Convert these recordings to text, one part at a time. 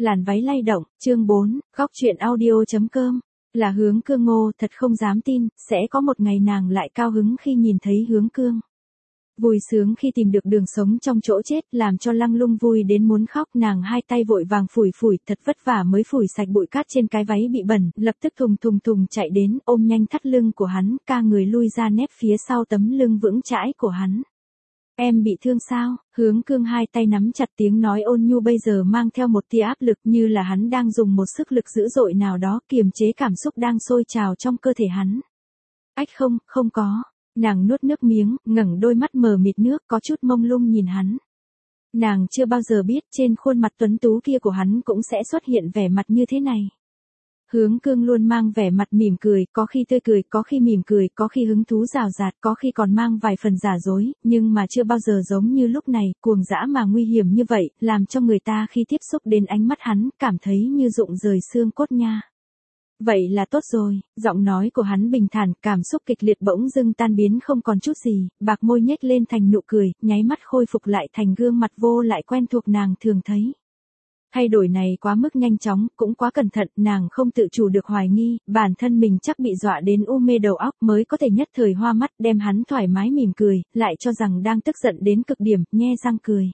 Làn váy lay động, chương 4, góc truyện audio.com. Là Hướng Cương Ngô thật không dám tin, sẽ có một ngày nàng lại cao hứng khi nhìn thấy Hướng Cương. Vui sướng khi tìm được đường sống trong chỗ chết, làm cho Lăng Lung vui đến muốn khóc, nàng hai tay vội vàng phủi phủi, thật vất vả mới phủi sạch bụi cát trên cái váy bị bẩn, lập tức thùng thùng thùng chạy đến, ôm nhanh thắt lưng của hắn, ca người lui ra nép phía sau tấm lưng vững chãi của hắn. Em bị thương sao? Hướng Cương hai tay nắm chặt, tiếng nói ôn nhu bây giờ mang theo một tia áp lực, như là hắn đang dùng một sức lực dữ dội nào đó kiềm chế cảm xúc đang sôi trào trong cơ thể hắn. Ách không có. Nàng nuốt nước miếng, ngẩng đôi mắt mờ mịt nước, có chút mông lung nhìn hắn. Nàng chưa bao giờ biết trên khuôn mặt tuấn tú kia của hắn cũng sẽ xuất hiện vẻ mặt như thế này. Hướng Cương luôn mang vẻ mặt mỉm cười, có khi tươi cười, có khi mỉm cười, có khi hứng thú rào rạt, có khi còn mang vài phần giả dối, nhưng mà chưa bao giờ giống như lúc này, cuồng dã mà nguy hiểm như vậy, làm cho người ta khi tiếp xúc đến ánh mắt hắn, cảm thấy như rụng rời xương cốt nha. Vậy là tốt rồi, giọng nói của hắn bình thản, cảm xúc kịch liệt bỗng dưng tan biến không còn chút gì, bạc môi nhếch lên thành nụ cười, nháy mắt khôi phục lại thành gương mặt vô lại quen thuộc nàng thường thấy. Thay đổi này quá mức nhanh chóng, cũng quá cẩn thận, nàng không tự chủ được hoài nghi, bản thân mình chắc bị dọa đến u mê đầu óc mới có thể nhất thời hoa mắt, đem hắn thoải mái mỉm cười, lại cho rằng đang tức giận đến cực điểm, nhe răng cười.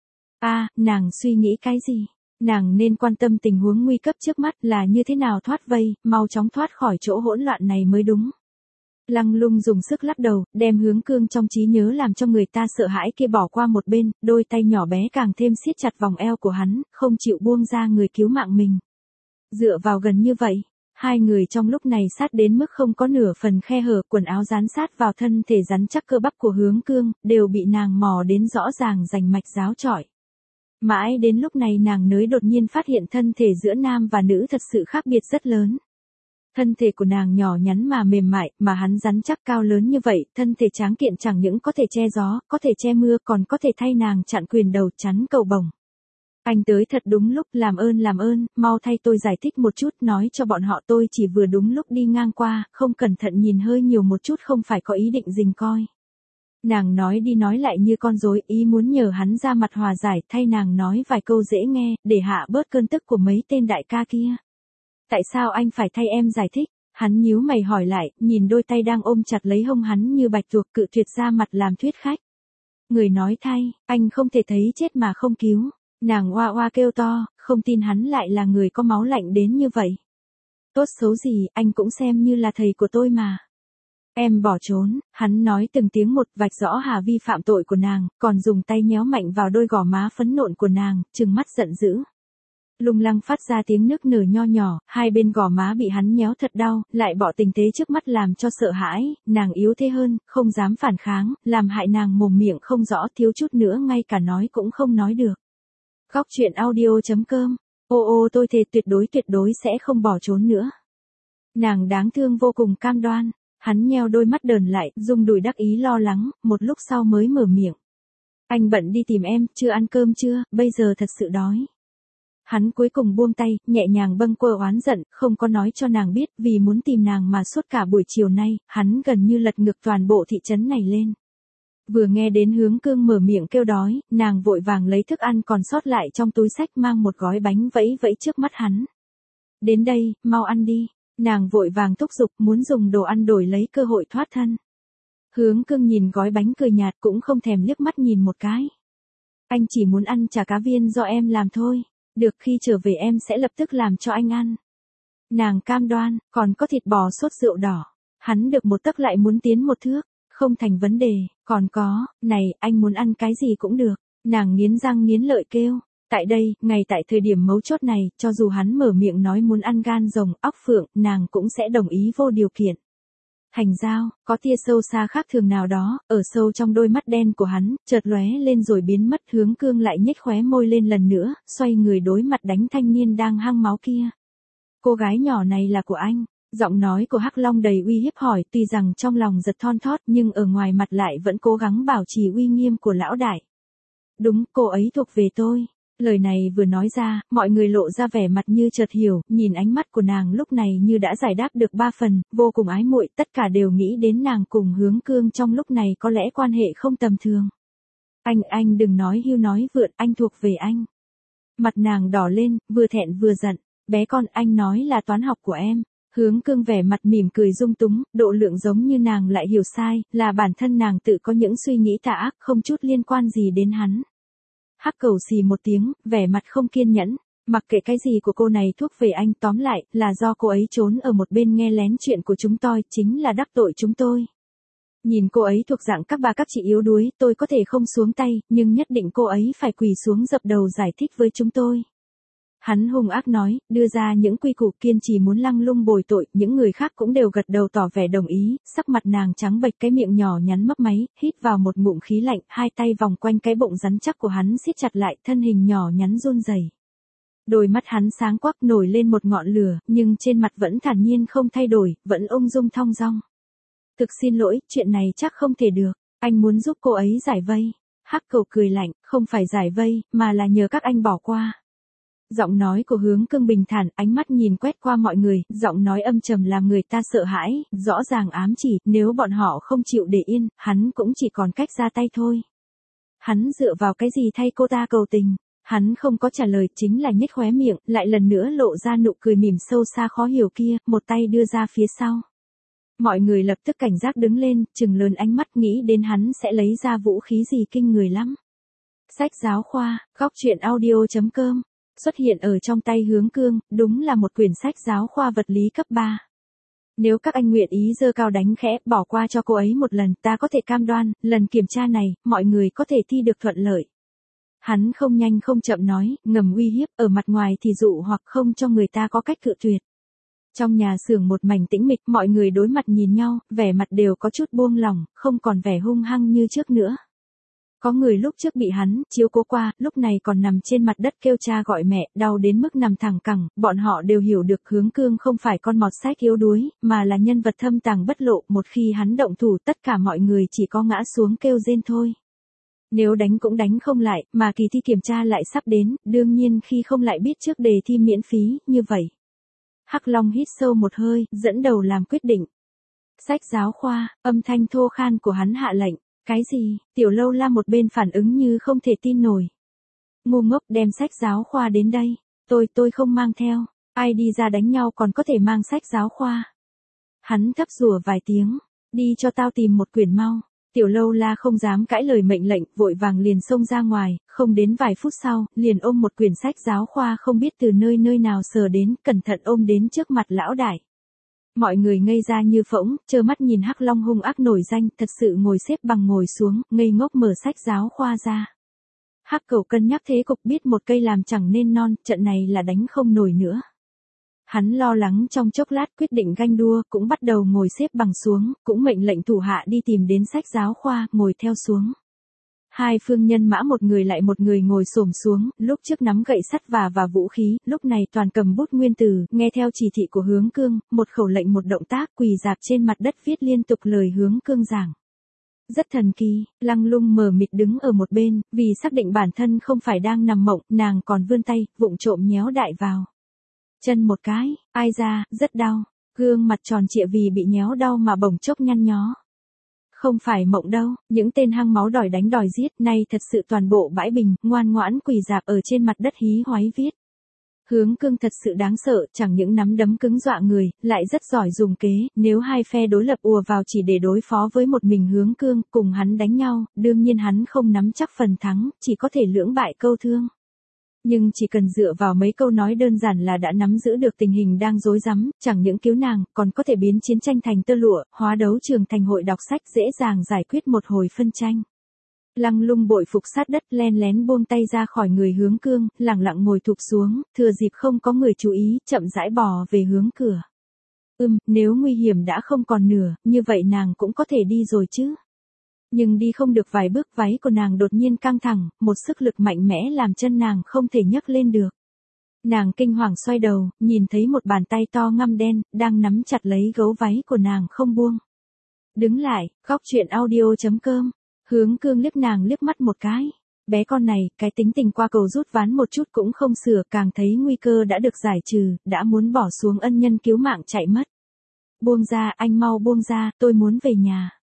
Nàng suy nghĩ cái gì? Nàng nên quan tâm tình huống nguy cấp trước mắt là như thế nào thoát vây, mau chóng thoát khỏi chỗ hỗn loạn này mới đúng. Lăng Lung dùng sức lắc đầu, đem Hướng Cương trong trí nhớ làm cho người ta sợ hãi kia bỏ qua một bên, đôi tay nhỏ bé càng thêm siết chặt vòng eo của hắn, không chịu buông ra người cứu mạng mình. Dựa vào gần như vậy, hai người trong lúc này sát đến mức không có nửa phần khe hở, quần áo dán sát vào thân thể rắn chắc cơ bắp của Hướng Cương, đều bị nàng mò đến rõ ràng rành mạch giáo chọi. Mãi đến lúc này nàng mới đột nhiên phát hiện thân thể giữa nam và nữ thật sự khác biệt rất lớn. Thân thể của nàng nhỏ nhắn mà mềm mại, mà hắn rắn chắc cao lớn như vậy, thân thể tráng kiện chẳng những có thể che gió, có thể che mưa, còn có thể thay nàng chặn quyền đầu chắn cầu bổng. Anh tới thật đúng lúc, làm ơn, mau thay tôi giải thích một chút, nói cho bọn họ tôi chỉ vừa đúng lúc đi ngang qua, không cẩn thận nhìn hơi nhiều một chút, không phải có ý định rình coi. Nàng nói đi nói lại như con rối, ý muốn nhờ hắn ra mặt hòa giải, thay nàng nói vài câu dễ nghe, để hạ bớt cơn tức của mấy tên đại ca kia. Tại sao anh phải thay em giải thích? Hắn nhíu mày hỏi lại, nhìn đôi tay đang ôm chặt lấy hông hắn như bạch tuộc, cự tuyệt ra mặt làm thuyết khách. Người nói thay, anh không thể thấy chết mà không cứu. Nàng oa oa kêu to, không tin hắn lại là người có máu lạnh đến như vậy. Tốt xấu gì, anh cũng xem như là thầy của tôi mà. Em bỏ trốn, hắn nói từng tiếng một, vạch rõ hà vi phạm tội của nàng, còn dùng tay nhéo mạnh vào đôi gò má phấn nộn của nàng, trừng mắt giận dữ. Lung Lăng phát ra tiếng nức nở nho nhỏ, hai bên gò má bị hắn nhéo thật đau, lại bỏ tình thế trước mắt làm cho sợ hãi, nàng yếu thế hơn, không dám phản kháng, làm hại nàng mồm miệng không rõ, thiếu chút nữa ngay cả nói cũng không nói được. Góc truyện audio.com. Tôi thề tuyệt đối sẽ không bỏ trốn nữa. Nàng đáng thương vô cùng cam đoan. Hắn nheo đôi mắt đờn lại, rung đùi đắc ý lo lắng, một lúc sau mới mở miệng. Anh bận đi tìm em, chưa ăn cơm chưa, bây giờ thật sự đói. Hắn cuối cùng buông tay, nhẹ nhàng bâng quơ oán giận, không có nói cho nàng biết, vì muốn tìm nàng mà suốt cả buổi chiều nay, hắn gần như lật ngược toàn bộ thị trấn này lên. Vừa nghe đến Hướng Cương mở miệng kêu đói, nàng vội vàng lấy thức ăn còn sót lại trong túi xách mang một gói bánh vẫy vẫy trước mắt hắn. Đến đây, mau ăn đi. Nàng vội vàng thúc giục muốn dùng đồ ăn đổi lấy cơ hội thoát thân. Hướng Cương nhìn gói bánh cười nhạt cũng không thèm liếc mắt nhìn một cái. Anh chỉ muốn ăn chả cá viên do em làm thôi. Được, khi trở về em sẽ lập tức làm cho anh ăn. Nàng cam đoan, còn có thịt bò sốt rượu đỏ. Hắn được một tấc lại muốn tiến một thước. Không thành vấn đề, còn có, này, anh muốn ăn cái gì cũng được. Nàng nghiến răng nghiến lợi kêu. Tại đây, ngay tại thời điểm mấu chốt này, cho dù hắn mở miệng nói muốn ăn gan rồng, óc phượng, nàng cũng sẽ đồng ý vô điều kiện. Hành dao, có tia sâu xa khác thường nào đó, ở sâu trong đôi mắt đen của hắn, chợt lóe lên rồi biến mất. Hướng Cương lại nhếch khóe môi lên lần nữa, xoay người đối mặt đánh thanh niên đang hăng máu kia. Cô gái nhỏ này là của anh. Giọng nói của Hắc Long đầy uy hiếp hỏi, tuy rằng trong lòng giật thon thót nhưng ở ngoài mặt lại vẫn cố gắng bảo trì uy nghiêm của lão đại. Đúng, cô ấy thuộc về tôi. Lời này vừa nói ra, mọi người lộ ra vẻ mặt như chợt hiểu, nhìn ánh mắt của nàng lúc này như đã giải đáp được 3 phần, vô cùng ái muội, tất cả đều nghĩ đến nàng cùng Hướng Cương trong lúc này có lẽ quan hệ không tầm thường. Anh đừng nói hưu nói vượn, anh thuộc về anh. Mặt nàng đỏ lên, vừa thẹn vừa giận. Bé con, anh nói là toán học của em. Hướng Cương vẻ mặt mỉm cười dung túng, độ lượng giống như nàng lại hiểu sai, là bản thân nàng tự có những suy nghĩ tà ác, không chút liên quan gì đến hắn. Hắc Cầu xì một tiếng, vẻ mặt không kiên nhẫn. Mặc kệ cái gì của cô này thuốc về anh, tóm lại, là do cô ấy trốn ở một bên nghe lén chuyện của chúng tôi, chính là đắc tội chúng tôi. Nhìn cô ấy thuộc dạng các bà các chị yếu đuối, tôi có thể không xuống tay, nhưng nhất định cô ấy phải quỳ xuống dập đầu giải thích với chúng tôi. Hắn hung ác nói, đưa ra những quy củ, kiên trì muốn lăng lung bồi tội, những người khác cũng đều gật đầu tỏ vẻ đồng ý, sắc mặt nàng trắng bệch, cái miệng nhỏ nhắn mấp máy, hít vào một ngụm khí lạnh, hai tay vòng quanh cái bụng rắn chắc của hắn siết chặt lại, thân hình nhỏ nhắn run rẩy. Đôi mắt hắn sáng quắc nổi lên một ngọn lửa, nhưng trên mặt vẫn thản nhiên không thay đổi, vẫn ung dung thong dong. Thực xin lỗi, chuyện này chắc không thể được, anh muốn giúp cô ấy giải vây. Hắc Cầu cười lạnh, không phải giải vây, mà là nhờ các anh bỏ qua. Giọng nói của Hướng Cương bình thản, ánh mắt nhìn quét qua mọi người, giọng nói âm trầm làm người ta sợ hãi, rõ ràng ám chỉ, nếu bọn họ không chịu để yên, hắn cũng chỉ còn cách ra tay thôi. Hắn dựa vào cái gì thay cô ta cầu tình? Hắn không có trả lời, chính là nhếch khóe miệng, lại lần nữa lộ ra nụ cười mỉm sâu xa khó hiểu kia, một tay đưa ra phía sau. Mọi người lập tức cảnh giác đứng lên, trừng lớn ánh mắt nghĩ đến hắn sẽ lấy ra vũ khí gì kinh người lắm. Sách giáo khoa, góc truyện audio.com, xuất hiện ở trong tay Hướng Cương, đúng là một quyển sách giáo khoa vật lý cấp 3. Nếu các anh nguyện ý giơ cao đánh khẽ, bỏ qua cho cô ấy một lần, ta có thể cam đoan, lần kiểm tra này, mọi người có thể thi được thuận lợi. Hắn không nhanh không chậm nói, ngầm uy hiếp, ở mặt ngoài thì dụ hoặc không cho người ta có cách cự tuyệt. Trong nhà xưởng một mảnh tĩnh mịch, mọi người đối mặt nhìn nhau, vẻ mặt đều có chút buông lỏng, không còn vẻ hung hăng như trước nữa. Có người lúc trước bị hắn chiếu cố qua, lúc này còn nằm trên mặt đất kêu cha gọi mẹ, đau đến mức nằm thẳng cẳng, bọn họ đều hiểu được Hướng Cương không phải con mọt sách yếu đuối, mà là nhân vật thâm tàng bất lộ, một khi hắn động thủ tất cả mọi người chỉ có ngã xuống kêu rên thôi. Nếu đánh cũng đánh không lại, mà kỳ thi kiểm tra lại sắp đến, đương nhiên khi không lại biết trước đề thi miễn phí, như vậy. Hắc Long hít sâu một hơi, dẫn đầu làm quyết định. Sách giáo khoa, âm thanh thô khan của hắn hạ lệnh. Cái gì? Tiểu Lâu La một bên phản ứng như không thể tin nổi. Ngu ngốc, đem sách giáo khoa đến đây. Tôi không mang theo. Ai đi ra đánh nhau còn có thể mang sách giáo khoa. Hắn thấp rủa vài tiếng. Đi cho tao tìm một quyển mau. Tiểu Lâu La không dám cãi lời mệnh lệnh, vội vàng liền xông ra ngoài, không đến vài phút sau, liền ôm một quyển sách giáo khoa không biết từ nơi nào sờ đến, cẩn thận ôm đến trước mặt lão đại. Mọi người ngây ra như phỗng, trơ mắt nhìn Hắc Long hung ác nổi danh, thật sự ngồi xếp bằng ngồi xuống, ngây ngốc mở sách giáo khoa ra. Hắc Cầu cân nhắc thế cục, biết một cây làm chẳng nên non, trận này là đánh không nổi nữa. Hắn lo lắng trong chốc lát quyết định ganh đua, cũng bắt đầu ngồi xếp bằng xuống, cũng mệnh lệnh thủ hạ đi tìm đến sách giáo khoa, ngồi theo xuống. Hai phương nhân mã một người lại một người ngồi xổm xuống, lúc trước nắm gậy sắt và vũ khí, lúc này toàn cầm bút nguyên tử, nghe theo chỉ thị của Hướng Cương, một khẩu lệnh một động tác, quỳ rạp trên mặt đất viết liên tục lời Hướng Cương giảng. Rất thần kỳ, Lăng Lung mờ mịt đứng ở một bên, vì xác định bản thân không phải đang nằm mộng, nàng còn vươn tay, vụng trộm nhéo đại vào chân một cái, ai ra, rất đau, gương mặt tròn trịa vì bị nhéo đau mà bỗng chốc nhăn nhó. Không phải mộng đâu, những tên hang máu đòi đánh đòi giết, nay thật sự toàn bộ bãi bình, ngoan ngoãn quỳ rạp ở trên mặt đất hí hoáy viết. Hướng Cương thật sự đáng sợ, chẳng những nắm đấm cứng dọa người, lại rất giỏi dùng kế, nếu hai phe đối lập ùa vào chỉ để đối phó với một mình Hướng Cương, cùng hắn đánh nhau, đương nhiên hắn không nắm chắc phần thắng, chỉ có thể lưỡng bại câu thương. Nhưng chỉ cần dựa vào mấy câu nói đơn giản là đã nắm giữ được tình hình đang rối rắm, chẳng những cứu nàng, còn có thể biến chiến tranh thành tơ lụa, hóa đấu trường thành hội đọc sách, dễ dàng giải quyết một hồi phân tranh. Lăng Lung bội phục sát đất, len lén buông tay ra khỏi người Hướng Cương, lẳng lặng ngồi thụp xuống, thừa dịp không có người chú ý, chậm rãi bò về hướng cửa. Nếu nguy hiểm đã không còn nửa, như vậy nàng cũng có thể đi rồi chứ. Nhưng đi không được vài bước, váy của nàng đột nhiên căng thẳng, một sức lực mạnh mẽ làm chân nàng không thể nhấc lên được. Nàng kinh hoàng xoay đầu, nhìn thấy một bàn tay to ngăm đen, đang nắm chặt lấy gấu váy của nàng không buông. Đứng lại, góc truyện audio.com, Hướng Cương liếc nàng liếc mắt một cái. Bé con này, cái tính tình qua cầu rút ván một chút cũng không sửa, càng thấy nguy cơ đã được giải trừ, đã muốn bỏ xuống ân nhân cứu mạng chạy mất. Buông ra, anh mau buông ra, tôi muốn về nhà.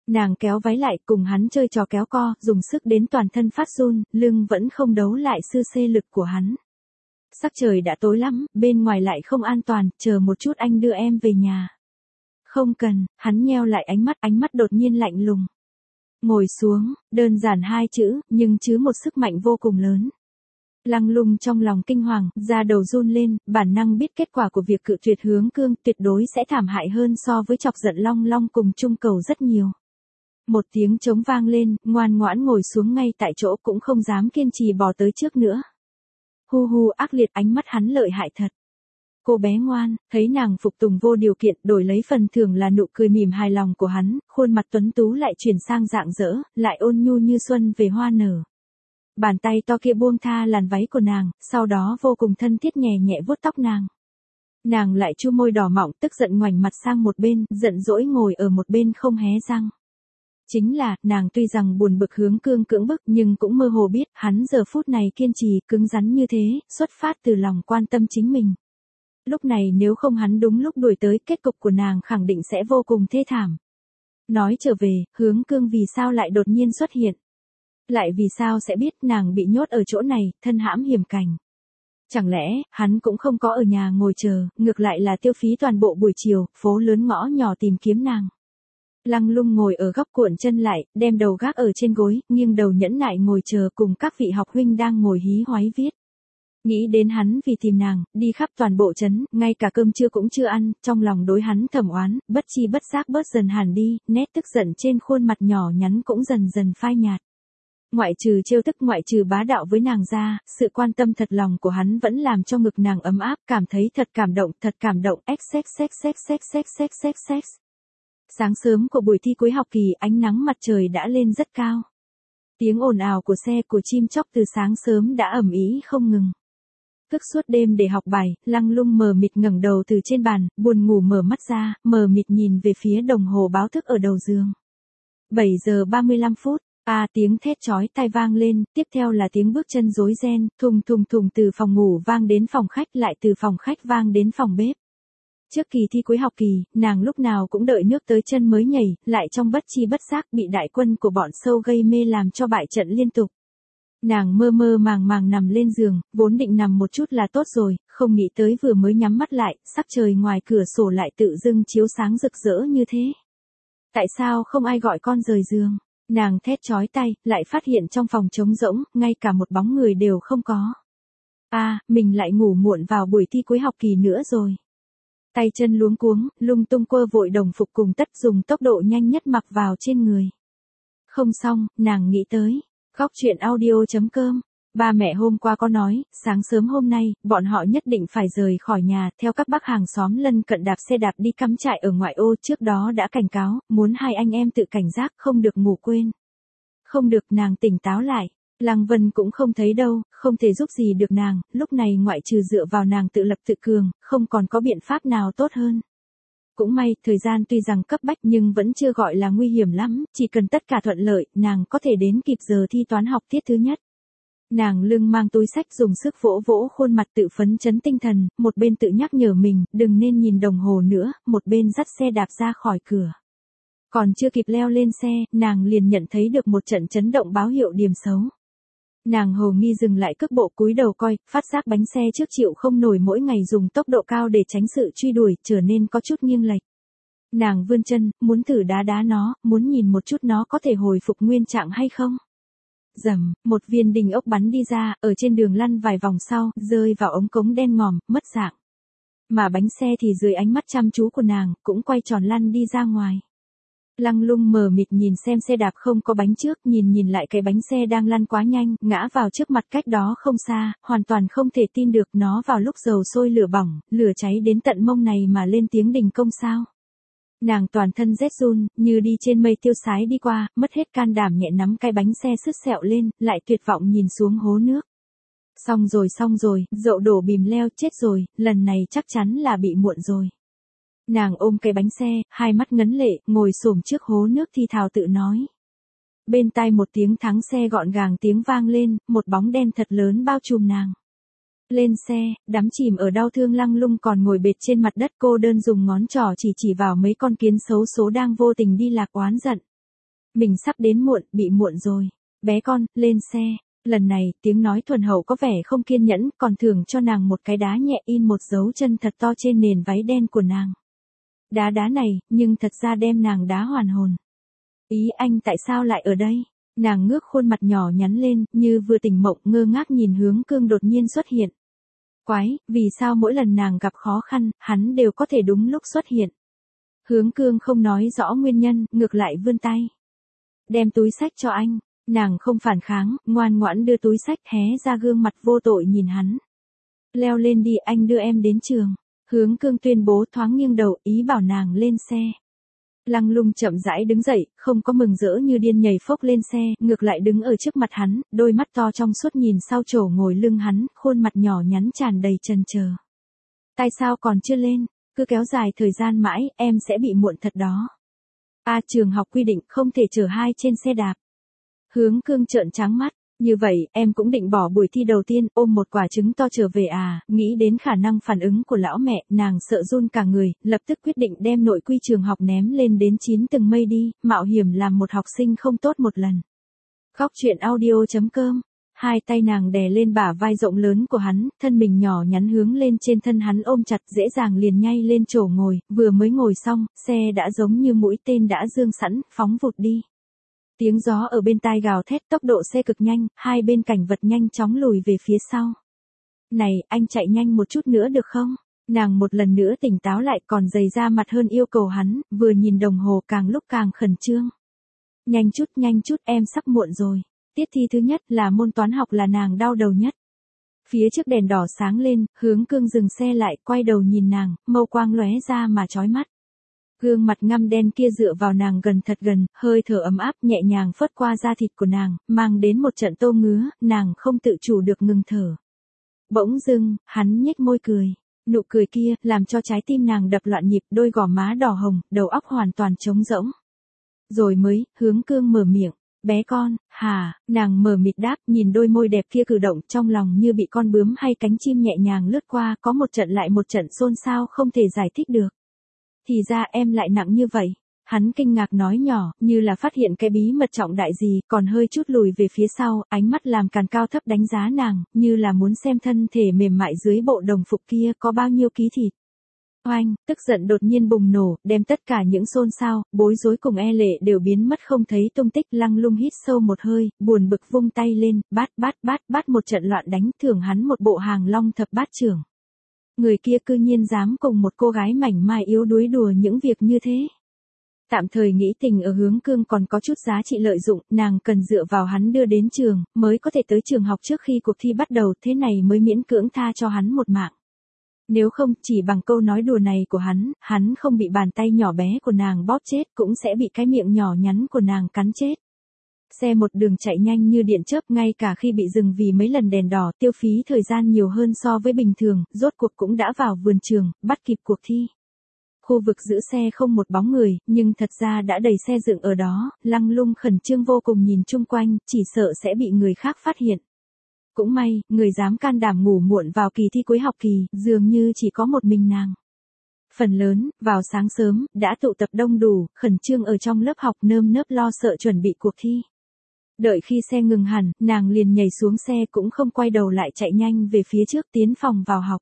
Nàng kéo váy lại cùng hắn chơi trò kéo co, dùng sức đến toàn thân phát run, lưng vẫn không đấu lại sư xê lực của hắn. Sắc trời đã tối lắm, bên ngoài lại không an toàn, chờ một chút anh đưa em về nhà. Không cần, hắn nheo lại ánh mắt đột nhiên lạnh lùng. Ngồi xuống, đơn giản hai chữ, nhưng chứa một sức mạnh vô cùng lớn. Lăng Lung trong lòng kinh hoàng, da đầu run lên, bản năng biết kết quả của việc cự tuyệt Hướng Cương tuyệt đối sẽ thảm hại hơn so với chọc giận Long Long cùng Trung Cầu rất nhiều. Một tiếng trống vang lên, ngoan ngoãn ngồi xuống ngay tại chỗ cũng không dám kiên trì bò tới trước nữa. Hu hu ác liệt, ánh mắt hắn lợi hại thật. Cô bé ngoan, thấy nàng phục tùng vô điều kiện, đổi lấy phần thưởng là nụ cười mỉm hài lòng của hắn, khuôn mặt tuấn tú lại chuyển sang rạng rỡ, lại ôn nhu như xuân về hoa nở. Bàn tay to kia buông tha làn váy của nàng, sau đó vô cùng thân thiết nhẹ nhẹ vuốt tóc nàng. Nàng lại chu môi đỏ mọng, tức giận ngoảnh mặt sang một bên, giận dỗi ngồi ở một bên không hé răng. Chính là, nàng tuy rằng buồn bực Hướng Cương cưỡng bức nhưng cũng mơ hồ biết, hắn giờ phút này kiên trì, cứng rắn như thế, xuất phát từ lòng quan tâm chính mình. Lúc này nếu không hắn đúng lúc đuổi tới, kết cục của nàng khẳng định sẽ vô cùng thê thảm. Nói trở về, Hướng Cương vì sao lại đột nhiên xuất hiện? Lại vì sao sẽ biết nàng bị nhốt ở chỗ này, thân hãm hiểm cảnh? Chẳng lẽ, hắn cũng không có ở nhà ngồi chờ, ngược lại là tiêu phí toàn bộ buổi chiều, phố lớn ngõ nhỏ tìm kiếm nàng. Lăng Lung ngồi ở góc cuộn chân lại, đem đầu gác ở trên gối, nghiêng đầu nhẫn nại ngồi chờ cùng các vị học huynh đang ngồi hí hoáy viết. Nghĩ đến hắn vì tìm nàng, đi khắp toàn bộ trấn, ngay cả cơm trưa cũng chưa ăn, trong lòng đối hắn thầm oán, bất chi bất giác bớt dần hẳn đi, nét tức giận trên khuôn mặt nhỏ nhắn cũng dần dần phai nhạt. Ngoại trừ trêu tức, ngoại trừ bá đạo với nàng ra, sự quan tâm thật lòng của hắn vẫn làm cho ngực nàng ấm áp, cảm thấy thật cảm động, xxxxxxxxxx. Sáng sớm của buổi thi cuối học kỳ, ánh nắng mặt trời đã lên rất cao. Tiếng ồn ào của xe của chim chóc từ sáng sớm đã ầm ĩ không ngừng. Thức suốt đêm để học bài, Lăng Lung mờ mịt ngẩng đầu từ trên bàn, buồn ngủ mở mắt ra, mờ mịt nhìn về phía đồng hồ báo thức ở đầu giường. 7 giờ 35 phút, tiếng thét chói tai vang lên, tiếp theo là tiếng bước chân rối ren, thùng thùng thùng từ phòng ngủ vang đến phòng khách, lại từ phòng khách vang đến phòng bếp. Trước kỳ thi cuối học kỳ, nàng lúc nào cũng đợi nước tới chân mới nhảy, lại trong bất chi bất giác bị đại quân của bọn sâu gây mê làm cho bại trận liên tục. Nàng mơ mơ màng màng nằm lên giường, vốn định nằm một chút là tốt rồi, không nghĩ tới vừa mới nhắm mắt lại, sắc trời ngoài cửa sổ lại tự dưng chiếu sáng rực rỡ như thế. Tại sao không ai gọi con rời giường? Nàng thét chói tai, lại phát hiện trong phòng trống rỗng, ngay cả một bóng người đều không có. Mình lại ngủ muộn vào buổi thi cuối học kỳ nữa rồi. Tay chân luống cuống, lung tung quơ vội đồng phục cùng tất dùng tốc độ nhanh nhất mặc vào trên người. Không xong, nàng nghĩ tới. Góc chuyện audio.com. Ba mẹ hôm qua có nói, sáng sớm hôm nay, bọn họ nhất định phải rời khỏi nhà, theo các bác hàng xóm lân cận đạp xe đạp đi cắm trại ở ngoại ô, trước đó đã cảnh cáo, muốn hai anh em tự cảnh giác, không được ngủ quên. Không được, nàng tỉnh táo lại. Lăng Vân cũng không thấy đâu, không thể giúp gì được nàng, lúc này ngoại trừ dựa vào nàng tự lập tự cường, không còn có biện pháp nào tốt hơn. Cũng may, thời gian tuy rằng cấp bách nhưng vẫn chưa gọi là nguy hiểm lắm, chỉ cần tất cả thuận lợi, nàng có thể đến kịp giờ thi toán học tiết thứ nhất. Nàng lưng mang túi sách dùng sức vỗ vỗ khuôn mặt tự phấn chấn tinh thần, một bên tự nhắc nhở mình, đừng nên nhìn đồng hồ nữa, một bên dắt xe đạp ra khỏi cửa. Còn chưa kịp leo lên xe, nàng liền nhận thấy được một trận chấn động báo hiệu điểm xấu. Nàng hồ nghi dừng lại cước bộ cúi đầu coi, phát giác bánh xe trước chịu không nổi mỗi ngày dùng tốc độ cao để tránh sự truy đuổi, trở nên có chút nghiêng lệch. Nàng vươn chân, muốn thử đá nó, muốn nhìn một chút nó có thể hồi phục nguyên trạng hay không. Rầm, một viên đinh ốc bắn đi ra, ở trên đường lăn vài vòng sau, rơi vào ống cống đen ngòm, mất dạng. Mà bánh xe thì dưới ánh mắt chăm chú của nàng, cũng quay tròn lăn đi ra ngoài. Lăng Lung mờ mịt nhìn xem xe đạp không có bánh trước, nhìn lại cái bánh xe đang lăn quá nhanh, ngã vào trước mặt cách đó không xa, hoàn toàn không thể tin được nó vào lúc dầu sôi lửa bỏng, lửa cháy đến tận mông này mà lên tiếng đình công sao. Nàng toàn thân rét run, như đi trên mây tiêu sái đi qua, mất hết can đảm nhẹ nắm cái bánh xe sứt sẹo lên, lại tuyệt vọng nhìn xuống hố nước. Xong rồi, dậu đổ bìm leo, chết rồi, lần này chắc chắn là bị muộn rồi. Nàng ôm cái bánh xe, hai mắt ngấn lệ, ngồi xổm trước hố nước thi thào tự nói. Bên tai một tiếng thắng xe gọn gàng tiếng vang lên, một bóng đen thật lớn bao trùm nàng. Lên xe, đắm chìm ở đau thương Lăng Lung còn ngồi bệt trên mặt đất cô đơn dùng ngón trỏ chỉ vào mấy con kiến xấu số đang vô tình đi lạc oán giận. Mình sắp đến muộn, bị muộn rồi. Bé con, lên xe. Lần này, tiếng nói thuần hậu có vẻ không kiên nhẫn, còn thưởng cho nàng một cái đá nhẹ in một dấu chân thật to trên nền váy đen của nàng. Đá này, nhưng thật ra đem nàng đá hoàn hồn. Ý anh tại sao lại ở đây? Nàng ngước khuôn mặt nhỏ nhắn lên, như vừa tỉnh mộng, ngơ ngác nhìn Hướng Cương đột nhiên xuất hiện. Quái, vì sao mỗi lần nàng gặp khó khăn, hắn đều có thể đúng lúc xuất hiện. Hướng Cương không nói rõ nguyên nhân, ngược lại vươn tay. Đem túi xách cho anh. Nàng không phản kháng, ngoan ngoãn đưa túi xách hé ra gương mặt vô tội nhìn hắn. Leo lên đi, anh đưa em đến trường. Hướng Cương tuyên bố, thoáng nghiêng đầu, ý bảo nàng lên xe. Lăng Lung chậm rãi đứng dậy, không có mừng rỡ như điên nhảy phốc lên xe, ngược lại đứng ở trước mặt hắn, đôi mắt to trong suốt nhìn sau chỗ ngồi lưng hắn, khuôn mặt nhỏ nhắn tràn đầy chần chờ. Tại sao còn chưa lên? Cứ kéo dài thời gian mãi, em sẽ bị muộn thật đó. Trường học quy định không thể chở hai trên xe đạp. Hướng Cương trợn trắng mắt. Như vậy, em cũng định bỏ buổi thi đầu tiên, ôm một quả trứng to trở về à? Nghĩ đến khả năng phản ứng của lão mẹ, nàng sợ run cả người, lập tức quyết định đem nội quy trường học ném lên đến 9 tầng mây đi, mạo hiểm làm một học sinh không tốt một lần. Khóc chuyện audio.com. Hai tay nàng đè lên bả vai rộng lớn của hắn, thân mình nhỏ nhắn hướng lên trên thân hắn ôm chặt, dễ dàng liền nhay lên chỗ ngồi, vừa mới ngồi xong, xe đã giống như mũi tên đã dương sẵn, phóng vụt đi. Tiếng gió ở bên tai gào thét, tốc độ xe cực nhanh, hai bên cảnh vật nhanh chóng lùi về phía sau. Này, anh chạy nhanh một chút nữa được không? Nàng một lần nữa tỉnh táo lại, còn dày ra mặt hơn yêu cầu hắn, vừa nhìn đồng hồ càng lúc càng khẩn trương. Nhanh chút, em sắp muộn rồi. Tiết thi thứ nhất là môn toán học là nàng đau đầu nhất. Phía trước đèn đỏ sáng lên, Hướng Cương dừng xe lại, quay đầu nhìn nàng, mâu quang lóe ra mà chói mắt. Gương mặt ngăm đen kia dựa vào nàng gần thật gần, hơi thở ấm áp nhẹ nhàng phớt qua da thịt của nàng, mang đến một trận tô ngứa, nàng không tự chủ được ngừng thở. Bỗng dưng, hắn nhếch môi cười. Nụ cười kia, làm cho trái tim nàng đập loạn nhịp, đôi gò má đỏ hồng, đầu óc hoàn toàn trống rỗng. Rồi mới, Hướng Cương mở miệng. Bé con, nàng mờ mịt đáp, nhìn đôi môi đẹp kia cử động trong lòng như bị con bướm hay cánh chim nhẹ nhàng lướt qua, có một trận lại một trận xôn xao không thể giải thích được. Thì ra em lại nặng như vậy. Hắn kinh ngạc nói nhỏ, như là phát hiện cái bí mật trọng đại gì, còn hơi chút lùi về phía sau, ánh mắt làm càn cao thấp đánh giá nàng, như là muốn xem thân thể mềm mại dưới bộ đồng phục kia có bao nhiêu ký thịt. Oanh, tức giận đột nhiên bùng nổ, đem tất cả những xôn xao, bối rối cùng e lệ đều biến mất không thấy tung tích. Lăng Lung hít sâu một hơi, buồn bực vung tay lên, bát một trận loạn đánh, thưởng hắn một bộ Hàng Long thập bát trưởng. Người kia cư nhiên dám cùng một cô gái mảnh mai yếu đuối đùa những việc như thế. Tạm thời nghĩ tình ở Hướng Cương còn có chút giá trị lợi dụng, nàng cần dựa vào hắn đưa đến trường, mới có thể tới trường học trước khi cuộc thi bắt đầu, thế này mới miễn cưỡng tha cho hắn một mạng. Nếu không, chỉ bằng câu nói đùa này của hắn không bị bàn tay nhỏ bé của nàng bóp chết, cũng sẽ bị cái miệng nhỏ nhắn của nàng cắn chết. Xe một đường chạy nhanh như điện chớp, ngay cả khi bị dừng vì mấy lần đèn đỏ, tiêu phí thời gian nhiều hơn so với bình thường, rốt cuộc cũng đã vào vườn trường, bắt kịp cuộc thi. Khu vực giữ xe không một bóng người, nhưng thật ra đã đầy xe dựng ở đó, Lăng Lung khẩn trương vô cùng nhìn chung quanh, chỉ sợ sẽ bị người khác phát hiện. Cũng may, người dám can đảm ngủ muộn vào kỳ thi cuối học kỳ, dường như chỉ có một mình nàng. Phần lớn, vào sáng sớm, đã tụ tập đông đủ, khẩn trương ở trong lớp học nơm nớp lo sợ chuẩn bị cuộc thi. Đợi khi xe ngừng hẳn, nàng liền nhảy xuống xe cũng không quay đầu lại chạy nhanh về phía trước tiến phòng vào học.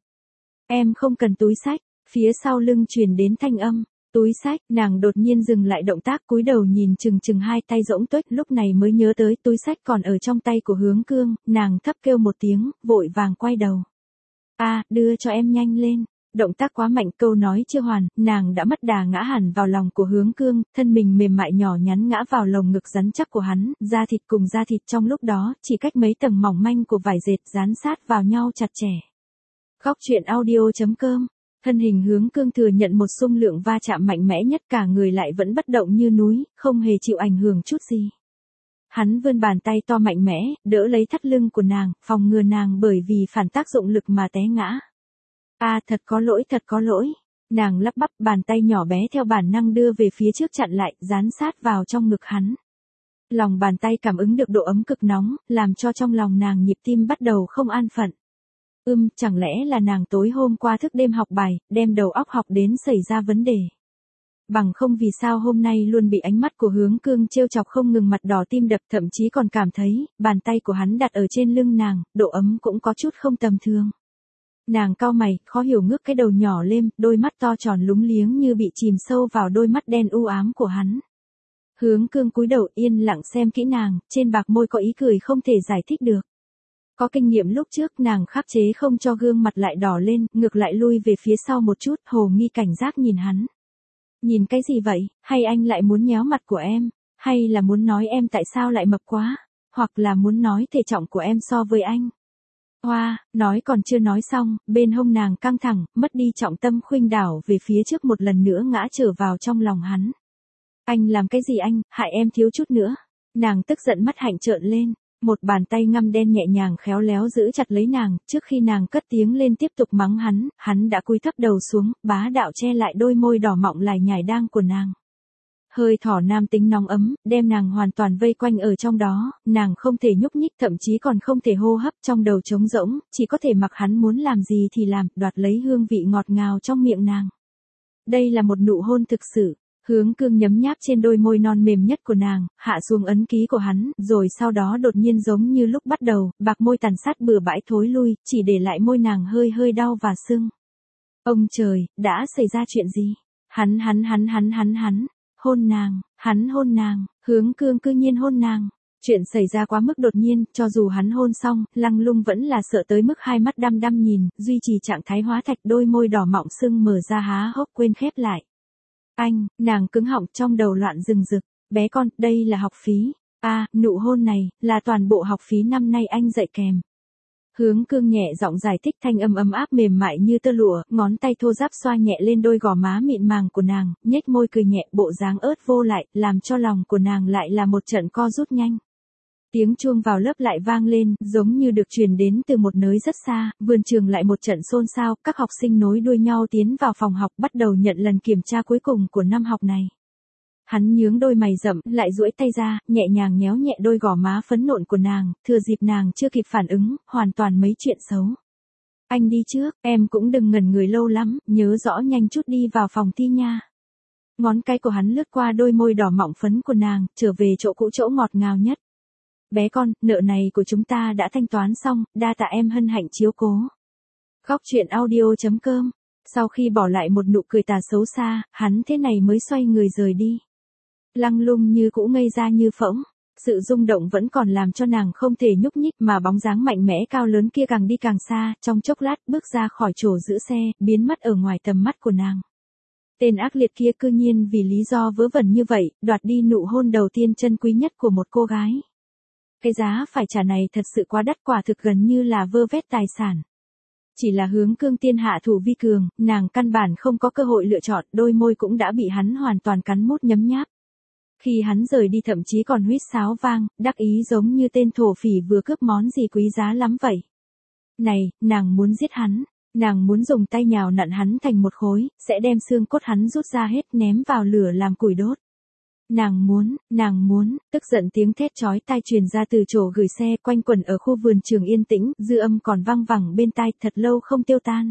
Em không cần túi xách, phía sau lưng truyền đến thanh âm. Túi xách, nàng đột nhiên dừng lại động tác cúi đầu nhìn chừng hai tay rỗng tuếch, lúc này mới nhớ tới túi xách còn ở trong tay của Hướng Cương, nàng thấp kêu một tiếng, vội vàng quay đầu. Đưa cho em nhanh lên. Động tác quá mạnh, câu nói chưa hoàn, nàng đã mất đà ngã hẳn vào lòng của Hướng Cương, thân mình mềm mại nhỏ nhắn ngã vào lồng ngực rắn chắc của hắn, da thịt cùng da thịt trong lúc đó, chỉ cách mấy tầng mỏng manh của vải dệt dán sát vào nhau chặt chẽ. Khóc chuyện audio.com. Thân hình Hướng Cương thừa nhận một xung lượng va chạm mạnh mẽ nhất, cả người lại vẫn bất động như núi, không hề chịu ảnh hưởng chút gì. Hắn vươn bàn tay to mạnh mẽ, đỡ lấy thắt lưng của nàng, phòng ngừa nàng bởi vì phản tác dụng lực mà té ngã. Thật có lỗi. Nàng lắp bắp, bàn tay nhỏ bé theo bản năng đưa về phía trước chặn lại, dán sát vào trong ngực hắn. Lòng bàn tay cảm ứng được độ ấm cực nóng, làm cho trong lòng nàng nhịp tim bắt đầu không an phận. Chẳng lẽ là nàng tối hôm qua thức đêm học bài, đem đầu óc học đến xảy ra vấn đề. Bằng không vì sao hôm nay luôn bị ánh mắt của Hướng Cương trêu chọc không ngừng, mặt đỏ tim đập, thậm chí còn cảm thấy, bàn tay của hắn đặt ở trên lưng nàng, độ ấm cũng có chút không tầm thường. Nàng cau mày, khó hiểu ngước cái đầu nhỏ lên, đôi mắt to tròn lúng liếng như bị chìm sâu vào đôi mắt đen u ám của hắn. Hướng Cương cúi đầu yên lặng xem kỹ nàng, trên bạc môi có ý cười không thể giải thích được. Có kinh nghiệm lúc trước, nàng khắc chế không cho gương mặt lại đỏ lên, ngược lại lui về phía sau một chút, hồ nghi cảnh giác nhìn hắn. Nhìn cái gì vậy, hay anh lại muốn nhéo mặt của em, hay là muốn nói em tại sao lại mập quá, hoặc là muốn nói thể trọng của em so với anh. Hoa, nói còn chưa nói xong, bên hông nàng căng thẳng, mất đi trọng tâm khuynh đảo về phía trước, một lần nữa ngã trở vào trong lòng hắn. Anh làm cái gì anh, hại em thiếu chút nữa. Nàng tức giận mắt hạnh trợn lên, một bàn tay ngăm đen nhẹ nhàng khéo léo giữ chặt lấy nàng, trước khi nàng cất tiếng lên tiếp tục mắng hắn đã cúi thấp đầu xuống, bá đạo che lại đôi môi đỏ mọng lải nhải đang của nàng. Hơi thở nam tính nóng ấm, đem nàng hoàn toàn vây quanh ở trong đó, nàng không thể nhúc nhích, thậm chí còn không thể hô hấp, trong đầu trống rỗng, chỉ có thể mặc hắn muốn làm gì thì làm, đoạt lấy hương vị ngọt ngào trong miệng nàng. Đây là một nụ hôn thực sự. Hướng Cương nhấm nháp trên đôi môi non mềm nhất của nàng, hạ xuống ấn ký của hắn, rồi sau đó đột nhiên giống như lúc bắt đầu, bạc môi tàn sát bừa bãi thối lui, chỉ để lại môi nàng hơi hơi đau và sưng. Ông trời, đã xảy ra chuyện gì? Hắn, hôn nàng, Hướng Cương cư nhiên hôn nàng. Chuyện xảy ra quá mức đột nhiên, cho dù hắn hôn xong, Lăng Lung vẫn là sợ tới mức hai mắt đăm đăm nhìn, duy trì trạng thái hóa thạch, đôi môi đỏ mọng sưng mở ra há hốc quên khép lại. Anh, nàng cứng họng, trong đầu loạn rừng rực, bé con, đây là học phí. Nụ hôn này, là toàn bộ học phí năm nay anh dạy kèm. Hướng Cương nhẹ giọng giải thích, thanh âm ấm áp mềm mại như tơ lụa, ngón tay thô ráp xoa nhẹ lên đôi gò má mịn màng của nàng, nhếch môi cười nhẹ, bộ dáng ớt vô lại, làm cho lòng của nàng lại là một trận co rút nhanh. Tiếng chuông vào lớp lại vang lên, giống như được truyền đến từ một nơi rất xa, vườn trường lại một trận xôn xao, các học sinh nối đuôi nhau tiến vào phòng học, bắt đầu nhận lần kiểm tra cuối cùng của năm học này. Hắn nhướng đôi mày rậm, lại duỗi tay ra, nhẹ nhàng nhéo nhẹ đôi gò má phấn nộn của nàng, thừa dịp nàng chưa kịp phản ứng, hoàn toàn mấy chuyện xấu. Anh đi trước, em cũng đừng ngẩn người lâu lắm, nhớ rõ nhanh chút đi vào phòng thi nha. Ngón cái của hắn lướt qua đôi môi đỏ mọng phấn của nàng, trở về chỗ cũ, chỗ ngọt ngào nhất. Bé con, nợ này của chúng ta đã thanh toán xong, đa tạ em hân hạnh chiếu cố. Góc truyện audio.com. Sau khi bỏ lại một nụ cười tà xấu xa, hắn thế này mới xoay người rời đi. Lăng Lung như cũ ngây ra như phỗng, sự rung động vẫn còn làm cho nàng không thể nhúc nhích, mà bóng dáng mạnh mẽ cao lớn kia càng đi càng xa, trong chốc lát bước ra khỏi chỗ giữ xe, biến mất ở ngoài tầm mắt của nàng. Tên ác liệt kia cư nhiên vì lý do vớ vẩn như vậy, đoạt đi nụ hôn đầu tiên chân quý nhất của một cô gái. Cái giá phải trả này thật sự quá đắt, quả thực gần như là vơ vét tài sản. Chỉ là Hướng Cương tiên hạ thủ vi cường, nàng căn bản không có cơ hội lựa chọn, đôi môi cũng đã bị hắn hoàn toàn cắn mút nhấm nháp. Khi hắn rời đi thậm chí còn huýt sáo vang, đắc ý giống như tên thổ phỉ vừa cướp món gì quý giá lắm vậy. Này, nàng muốn giết hắn, nàng muốn dùng tay nhào nặn hắn thành một khối, sẽ đem xương cốt hắn rút ra hết ném vào lửa làm củi đốt. Nàng muốn, tức giận tiếng thét chói tai truyền ra từ chỗ gửi xe, quanh quẩn ở khu vườn trường yên tĩnh, dư âm còn vang vẳng bên tai thật lâu không tiêu tan.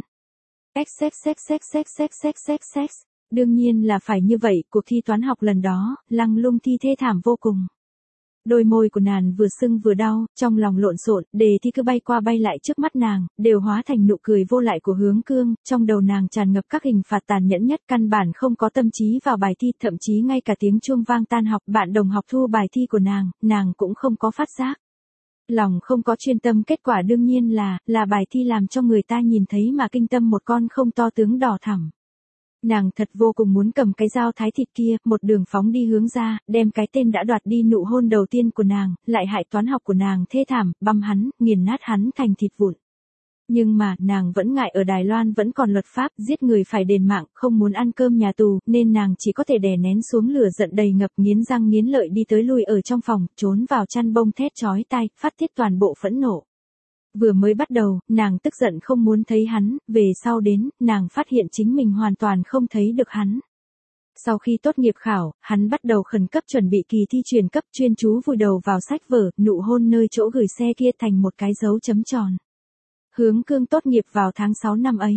Sex. Đương nhiên là phải như vậy, cuộc thi toán học lần đó, Lăng Lung thi thê thảm vô cùng. Đôi môi của nàng vừa sưng vừa đau, trong lòng lộn xộn, đề thi cứ bay qua bay lại trước mắt nàng, đều hóa thành nụ cười vô lại của Hướng Cương, trong đầu nàng tràn ngập các hình phạt tàn nhẫn nhất, căn bản không có tâm trí vào bài thi, thậm chí ngay cả tiếng chuông vang tan học, bạn đồng học thu bài thi của nàng cũng không có phát giác. Lòng không có chuyên tâm, kết quả đương nhiên là bài thi làm cho người ta nhìn thấy mà kinh tâm một con không to tướng đỏ thẳm. Nàng thật vô cùng muốn cầm cái dao thái thịt kia, một đường phóng đi hướng ra, đem cái tên đã đoạt đi nụ hôn đầu tiên của nàng, lại hại toán học của nàng thê thảm, băm hắn, nghiền nát hắn thành thịt vụn. Nhưng mà, nàng vẫn ngại ở Đài Loan vẫn còn luật pháp, giết người phải đền mạng, không muốn ăn cơm nhà tù, nên nàng chỉ có thể đè nén xuống lửa giận đầy ngập, nghiến răng nghiến lợi đi tới lui ở trong phòng, trốn vào chăn bông thét chói tai, phát tiết toàn bộ phẫn nộ. Vừa mới bắt đầu, nàng tức giận không muốn thấy hắn, về sau đến, nàng phát hiện chính mình hoàn toàn không thấy được hắn. Sau khi tốt nghiệp khảo, hắn bắt đầu khẩn cấp chuẩn bị kỳ thi chuyển cấp, chuyên chú vùi đầu vào sách vở, nụ hôn nơi chỗ gửi xe kia thành một cái dấu chấm tròn. Hướng Cương tốt nghiệp vào tháng 6 năm ấy.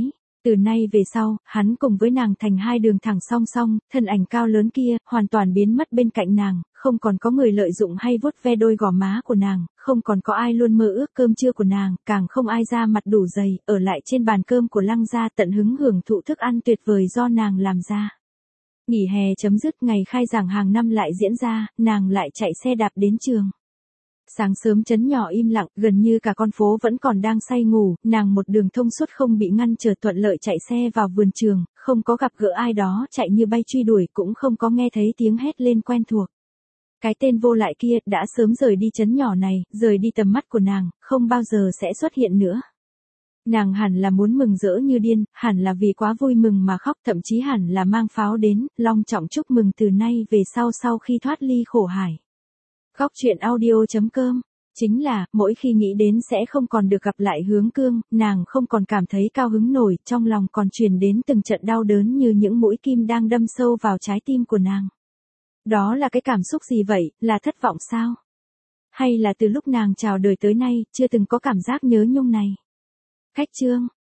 Từ nay về sau, hắn cùng với nàng thành hai đường thẳng song song, thân ảnh cao lớn kia, hoàn toàn biến mất bên cạnh nàng, không còn có người lợi dụng hay vuốt ve đôi gò má của nàng, không còn có ai luôn mơ ước cơm trưa của nàng, càng không ai ra mặt đủ dày, ở lại trên bàn cơm của Lăng gia tận hứng hưởng thụ thức ăn tuyệt vời do nàng làm ra. Nghỉ hè chấm dứt, ngày khai giảng hàng năm lại diễn ra, nàng lại chạy xe đạp đến trường. Sáng sớm trấn nhỏ im lặng, gần như cả con phố vẫn còn đang say ngủ, nàng một đường thông suốt không bị ngăn trở thuận lợi chạy xe vào vườn trường, không có gặp gỡ ai đó chạy như bay truy đuổi, cũng không có nghe thấy tiếng hét lên quen thuộc. Cái tên vô lại kia đã sớm rời đi trấn nhỏ này, rời đi tầm mắt của nàng, không bao giờ sẽ xuất hiện nữa. Nàng hẳn là muốn mừng rỡ như điên, hẳn là vì quá vui mừng mà khóc, thậm chí hẳn là mang pháo đến, long trọng chúc mừng từ nay về sau khi thoát ly khổ hải. Góc truyện audio.com. Chính là, mỗi khi nghĩ đến sẽ không còn được gặp lại Hướng Cương, nàng không còn cảm thấy cao hứng nổi, trong lòng còn truyền đến từng trận đau đớn như những mũi kim đang đâm sâu vào trái tim của nàng. Đó là cái cảm xúc gì vậy, là thất vọng sao? Hay là từ lúc nàng chào đời tới nay, chưa từng có cảm giác nhớ nhung này? Khách chương.